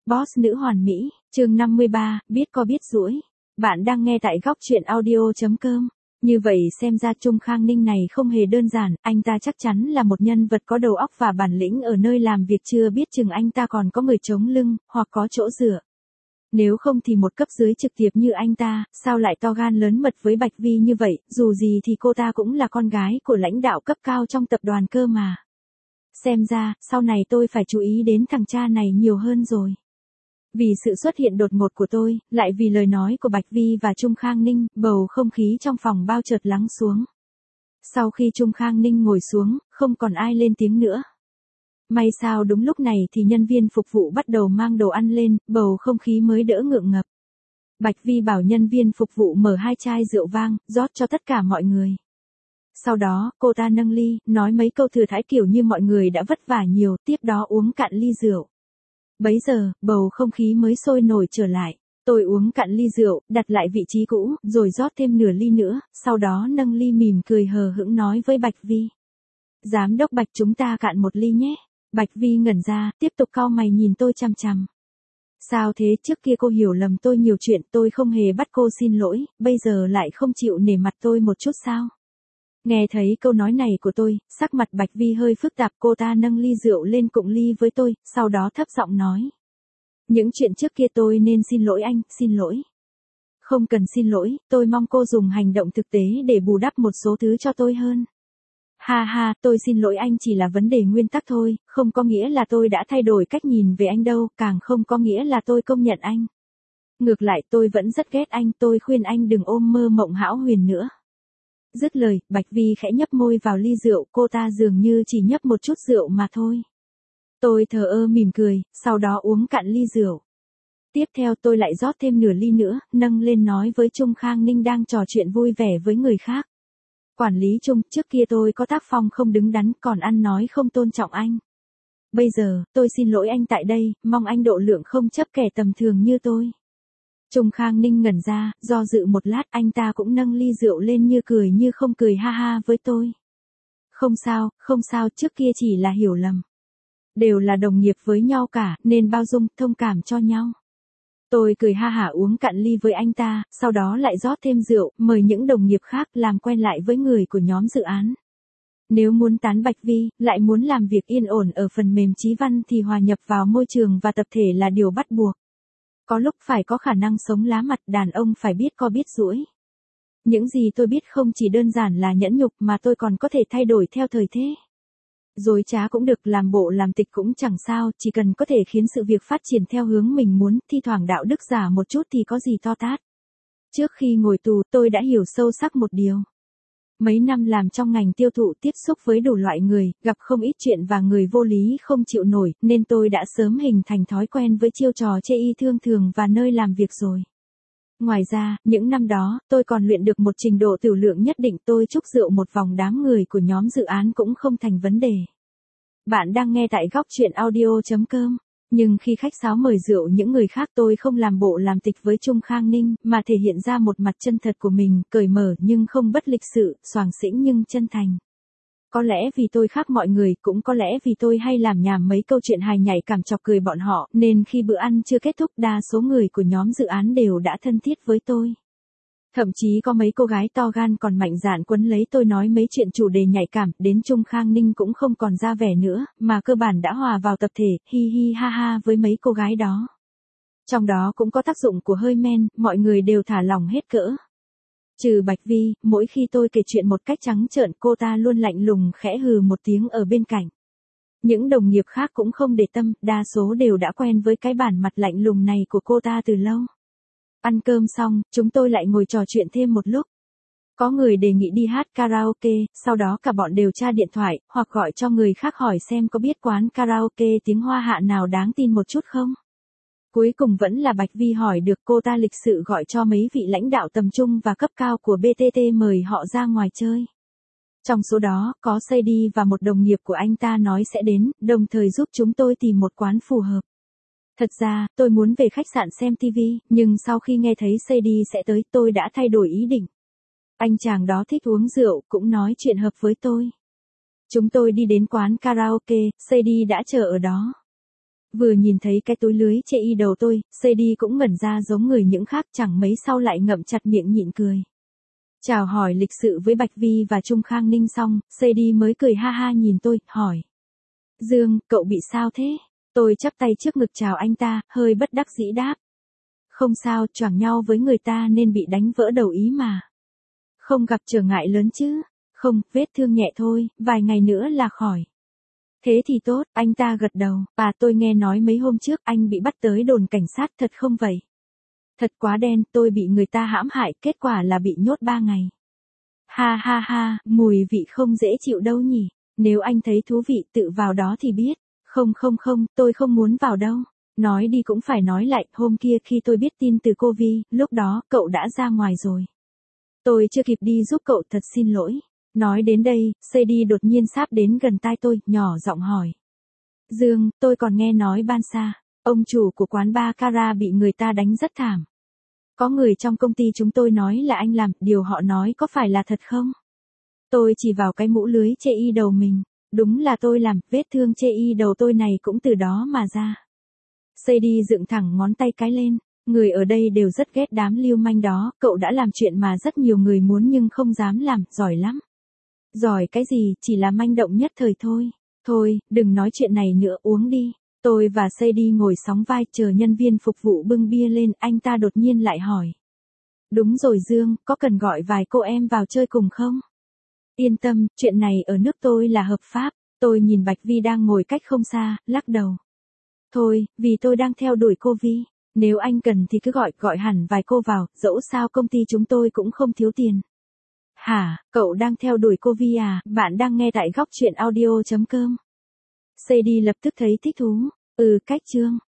Boss nữ hoàn mỹ, chương 53, biết có biết rũi. Bạn đang nghe tại góc truyện audio.com. Như vậy xem ra Trung Khang Ninh này không hề đơn giản, anh ta chắc chắn là một nhân vật có đầu óc và bản lĩnh ở nơi làm việc, chưa biết chừng anh ta còn có người chống lưng, hoặc có chỗ dựa. Nếu không thì một cấp dưới trực tiếp như anh ta, sao lại to gan lớn mật với Bạch Vi như vậy, dù gì thì cô ta cũng là con gái của lãnh đạo cấp cao trong tập đoàn cơ mà. Xem ra, sau này tôi phải chú ý đến thằng cha này nhiều hơn rồi. Vì sự xuất hiện đột ngột của tôi, lại vì lời nói của Bạch Vi và Trung Khang Ninh, bầu không khí trong phòng bao chợt lắng xuống. Sau khi Trung Khang Ninh ngồi xuống, không còn ai lên tiếng nữa. May sao đúng lúc này thì nhân viên phục vụ bắt đầu mang đồ ăn lên, bầu không khí mới đỡ ngượng ngập. Bạch Vi bảo nhân viên phục vụ mở 2 chai rượu vang, rót cho tất cả mọi người. Sau đó, cô ta nâng ly, nói mấy câu thừa thãi kiểu như mọi người đã vất vả nhiều, tiếp đó uống cạn ly rượu. Bấy giờ, bầu không khí mới sôi nổi trở lại. Tôi uống cạn ly rượu, đặt lại vị trí cũ, rồi rót thêm nửa ly nữa, sau đó nâng ly mỉm cười hờ hững nói với Bạch Vi. Giám đốc Bạch, chúng ta cạn một ly nhé. Bạch Vi ngẩn ra, tiếp tục cau mày nhìn tôi chằm chằm. Sao thế, trước kia cô hiểu lầm tôi nhiều chuyện, tôi không hề bắt cô xin lỗi, bây giờ lại không chịu nể mặt tôi một chút sao? Nghe thấy câu nói này của tôi, sắc mặt Bạch Vi hơi phức tạp, cô ta nâng ly rượu lên cụng ly với tôi, sau đó thấp giọng nói. Những chuyện trước kia tôi nên xin lỗi anh, xin lỗi. Không cần xin lỗi, tôi mong cô dùng hành động thực tế để bù đắp một số thứ cho tôi hơn. Ha ha, tôi xin lỗi anh chỉ là vấn đề nguyên tắc thôi, không có nghĩa là tôi đã thay đổi cách nhìn về anh đâu, càng không có nghĩa là tôi công nhận anh. Ngược lại tôi vẫn rất ghét anh, tôi khuyên anh đừng ôm mơ mộng hão huyền nữa. Dứt lời, Bạch Vi khẽ nhấp môi vào ly rượu, cô ta dường như chỉ nhấp một chút rượu mà thôi. Tôi thờ ơ mỉm cười, sau đó uống cạn ly rượu. Tiếp theo tôi lại rót thêm nửa ly nữa, nâng lên nói với Trung Khang Ninh đang trò chuyện vui vẻ với người khác. Quản lý Trung, trước kia tôi có tác phong không đứng đắn, còn ăn nói không tôn trọng anh. Bây giờ, tôi xin lỗi anh tại đây, mong anh độ lượng không chấp kẻ tầm thường như tôi. Trung Khang Ninh ngẩn ra, do dự một lát, anh ta cũng nâng ly rượu lên như cười như không cười ha ha với tôi. Không sao, trước kia chỉ là hiểu lầm. Đều là đồng nghiệp với nhau cả, nên bao dung, thông cảm cho nhau. Tôi cười ha hả uống cạn ly với anh ta, sau đó lại rót thêm rượu, mời những đồng nghiệp khác làm quen lại với người của nhóm dự án. Nếu muốn tán Bạch Vi, lại muốn làm việc yên ổn ở phần mềm Chí Văn thì hòa nhập vào môi trường và tập thể là điều bắt buộc. Có lúc phải có khả năng sống lá mặt, đàn ông phải biết có biết rũi. Những gì tôi biết không chỉ đơn giản là nhẫn nhục mà tôi còn có thể thay đổi theo thời thế. Dối trá cũng được, làm bộ làm tịch cũng chẳng sao, chỉ cần có thể khiến sự việc phát triển theo hướng mình muốn, thi thoảng đạo đức giả một chút thì có gì to tát. Trước khi ngồi tù, tôi đã hiểu sâu sắc một điều. Mấy năm làm trong ngành tiêu thụ, tiếp xúc với đủ loại người, gặp không ít chuyện và người vô lý không chịu nổi, nên tôi đã sớm hình thành thói quen với chiêu trò chê y thương thường và nơi làm việc rồi. Ngoài ra, những năm đó, tôi còn luyện được một trình độ tửu lượng nhất định, tôi chúc rượu một vòng đám người của nhóm dự án cũng không thành vấn đề. Bạn đang nghe tại góc truyện audio.com. Nhưng khi khách sáo mời rượu những người khác, tôi không làm bộ làm tịch với Trung Khang Ninh, mà thể hiện ra một mặt chân thật của mình, cởi mở nhưng không bất lịch sự, xoàng xĩnh nhưng chân thành. Có lẽ vì tôi khác mọi người, cũng có lẽ vì tôi hay làm nhảm mấy câu chuyện hài nhảy cảm chọc cười bọn họ, nên khi bữa ăn chưa kết thúc, đa số người của nhóm dự án đều đã thân thiết với tôi. Thậm chí có mấy cô gái to gan còn mạnh dạn quấn lấy tôi nói mấy chuyện chủ đề nhạy cảm, đến Trung Khang Ninh cũng không còn ra vẻ nữa, mà cơ bản đã hòa vào tập thể, hi hi ha ha với mấy cô gái đó. Trong đó cũng có tác dụng của hơi men, mọi người đều thả lỏng hết cỡ. Trừ Bạch Vi, mỗi khi tôi kể chuyện một cách trắng trợn, cô ta luôn lạnh lùng khẽ hừ một tiếng ở bên cạnh. Những đồng nghiệp khác cũng không để tâm, đa số đều đã quen với cái bản mặt lạnh lùng này của cô ta từ lâu. Ăn cơm xong, chúng tôi lại ngồi trò chuyện thêm một lúc. Có người đề nghị đi hát karaoke, sau đó cả bọn đều tra điện thoại, hoặc gọi cho người khác hỏi xem có biết quán karaoke tiếng Hoa Hạ nào đáng tin một chút không. Cuối cùng vẫn là Bạch Vi hỏi được, cô ta lịch sự gọi cho mấy vị lãnh đạo tầm trung và cấp cao của BTT mời họ ra ngoài chơi. Trong số đó, có Sadie và một đồng nghiệp của anh ta nói sẽ đến, đồng thời giúp chúng tôi tìm một quán phù hợp. Thật ra, tôi muốn về khách sạn xem TV, nhưng sau khi nghe thấy Sadie sẽ tới, tôi đã thay đổi ý định. Anh chàng đó thích uống rượu, cũng nói chuyện hợp với tôi. Chúng tôi đi đến quán karaoke, Sadie đã chờ ở đó. Vừa nhìn thấy cái túi lưới chê y đầu tôi, Sadie cũng ngẩn ra giống người những khác, chẳng mấy sau lại ngậm chặt miệng nhịn cười. Chào hỏi lịch sự với Bạch Vi và Trung Khang Ninh xong, Sadie mới cười ha ha nhìn tôi, hỏi. Dương, cậu bị sao thế? Tôi chắp tay trước ngực chào anh ta, hơi bất đắc dĩ đáp. Không sao, choảng nhau với người ta nên bị đánh vỡ đầu ý mà. Không gặp trở ngại lớn chứ? Không, vết thương nhẹ thôi, vài ngày nữa là khỏi. Thế thì tốt, anh ta gật đầu. Tôi nghe nói mấy hôm trước anh bị bắt tới đồn cảnh sát, thật không vậy? Thật quá đen, tôi bị người ta hãm hại, kết quả là bị nhốt 3 ngày. Ha ha ha, mùi vị không dễ chịu đâu nhỉ. Nếu anh thấy thú vị tự vào đó thì biết. Không, tôi không muốn vào đâu. Nói đi cũng phải nói lại, hôm kia khi tôi biết tin từ cô Vi, lúc đó cậu đã ra ngoài rồi. Tôi chưa kịp đi giúp cậu, thật xin lỗi. Nói đến đây, Sadie đột nhiên sáp đến gần tai tôi, nhỏ giọng hỏi. Dương, tôi còn nghe nói ban xa, ông chủ của quán bar Cara bị người ta đánh rất thảm. Có người trong công ty chúng tôi nói là anh làm, điều họ nói có phải là thật không? Tôi chỉ vào cái mũ lưới chê y đầu mình. Đúng là tôi làm, vết thương chê y đầu tôi này cũng từ đó mà ra. Sadie dựng thẳng ngón tay cái lên. Người ở đây đều rất ghét đám lưu manh đó, cậu đã làm chuyện mà rất nhiều người muốn nhưng không dám làm, giỏi lắm. Giỏi cái gì, chỉ là manh động nhất thời thôi. Thôi, đừng nói chuyện này nữa, uống đi. Tôi và Sadie ngồi sóng vai chờ nhân viên phục vụ bưng bia lên, anh ta đột nhiên lại hỏi. Đúng rồi Dương, có cần gọi vài cô em vào chơi cùng không? Yên tâm, chuyện này ở nước tôi là hợp pháp. Tôi nhìn Bạch Vi đang ngồi cách không xa, lắc đầu. Thôi, vì tôi đang theo đuổi cô Vi. Nếu anh cần thì cứ gọi hẳn vài cô vào, dẫu sao công ty chúng tôi cũng không thiếu tiền. Hả, cậu đang theo đuổi cô Vi à? Bạn đang nghe tại góc chuyện audio.com. Sadie lập tức thấy thích thú. Cách Trương.